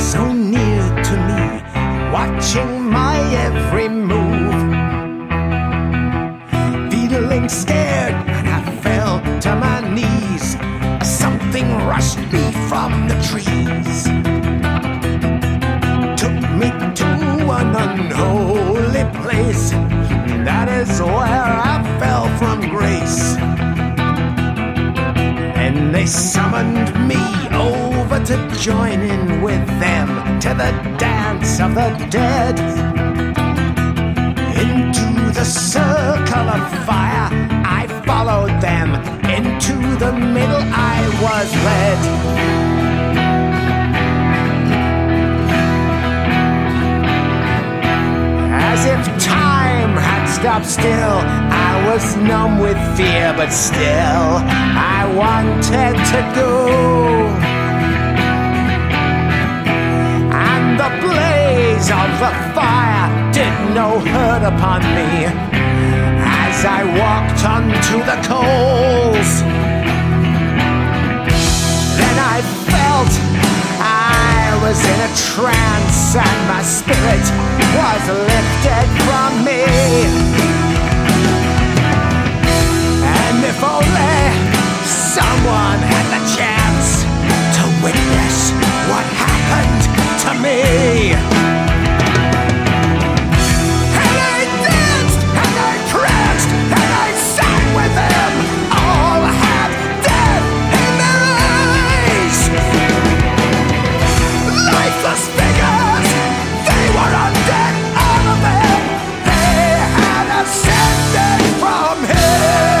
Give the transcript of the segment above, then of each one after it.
so near to me, watching my every move. Feeling scared, and I fell to my knees. Something rushed me from the trees, took me to an unholy place. That is where I fell from grace. And they summoned me over to join in with them to the dance of the dead. Into the circle of fire I followed them, into the middle I was led. As if time had stopped still, I was numb with fear, but still I wanted to go. And the blaze of the fire did no hurt upon me as I walked onto the coals. Then I felt I was in a trance, and my spirit was lifted from me. And if only someone had the chance to witness what happened to me. And I danced, and I pranced, and I sang with them. All had death in their eyes. Lifeless figures, they were undead, all of them. They had ascended from hell.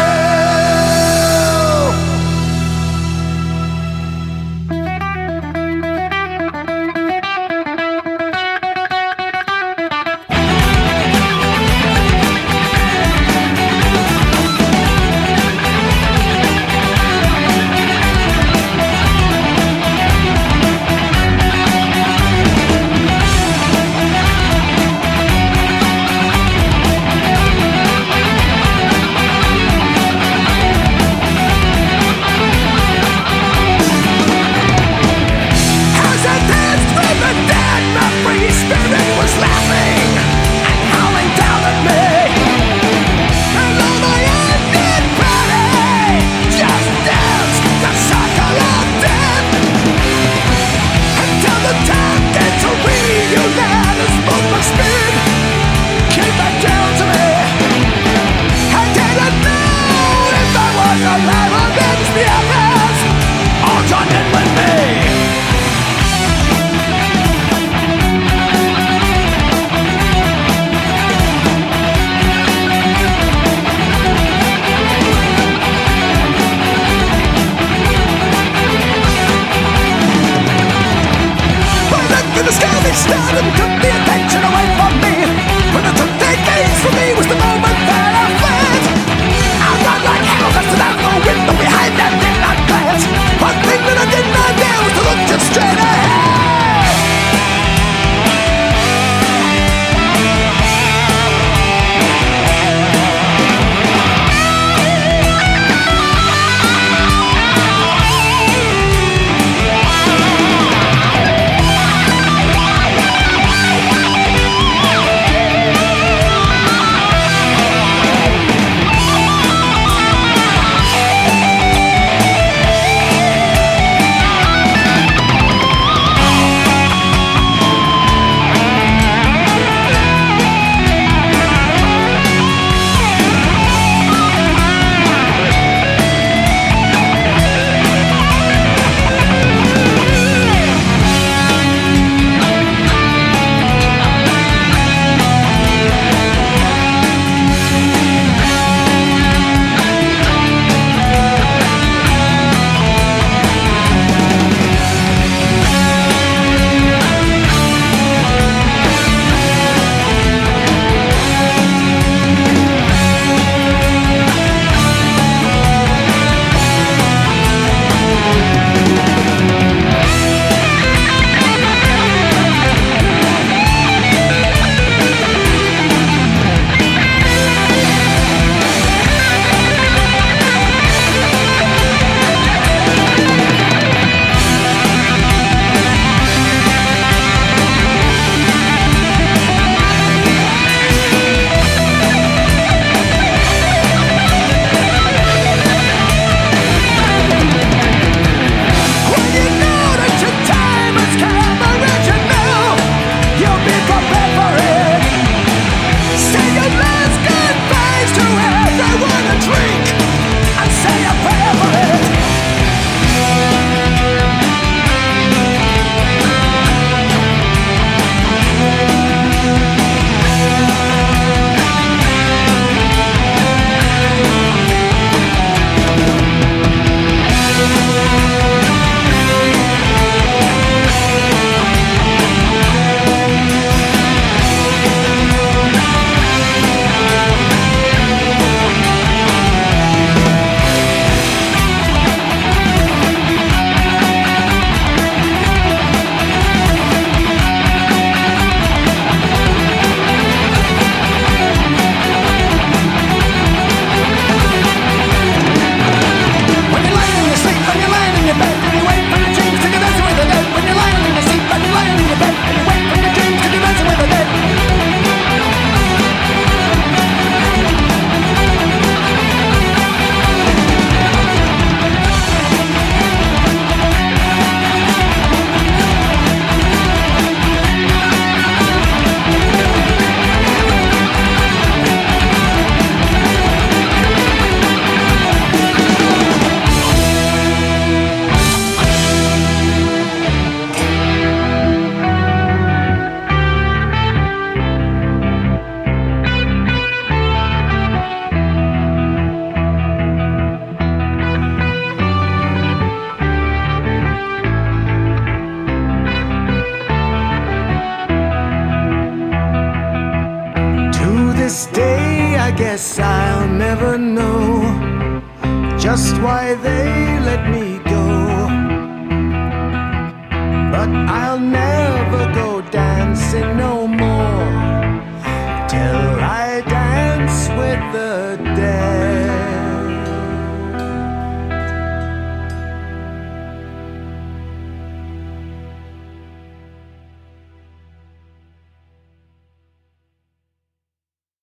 I guess I'll never know just why they let me go, but I'll never go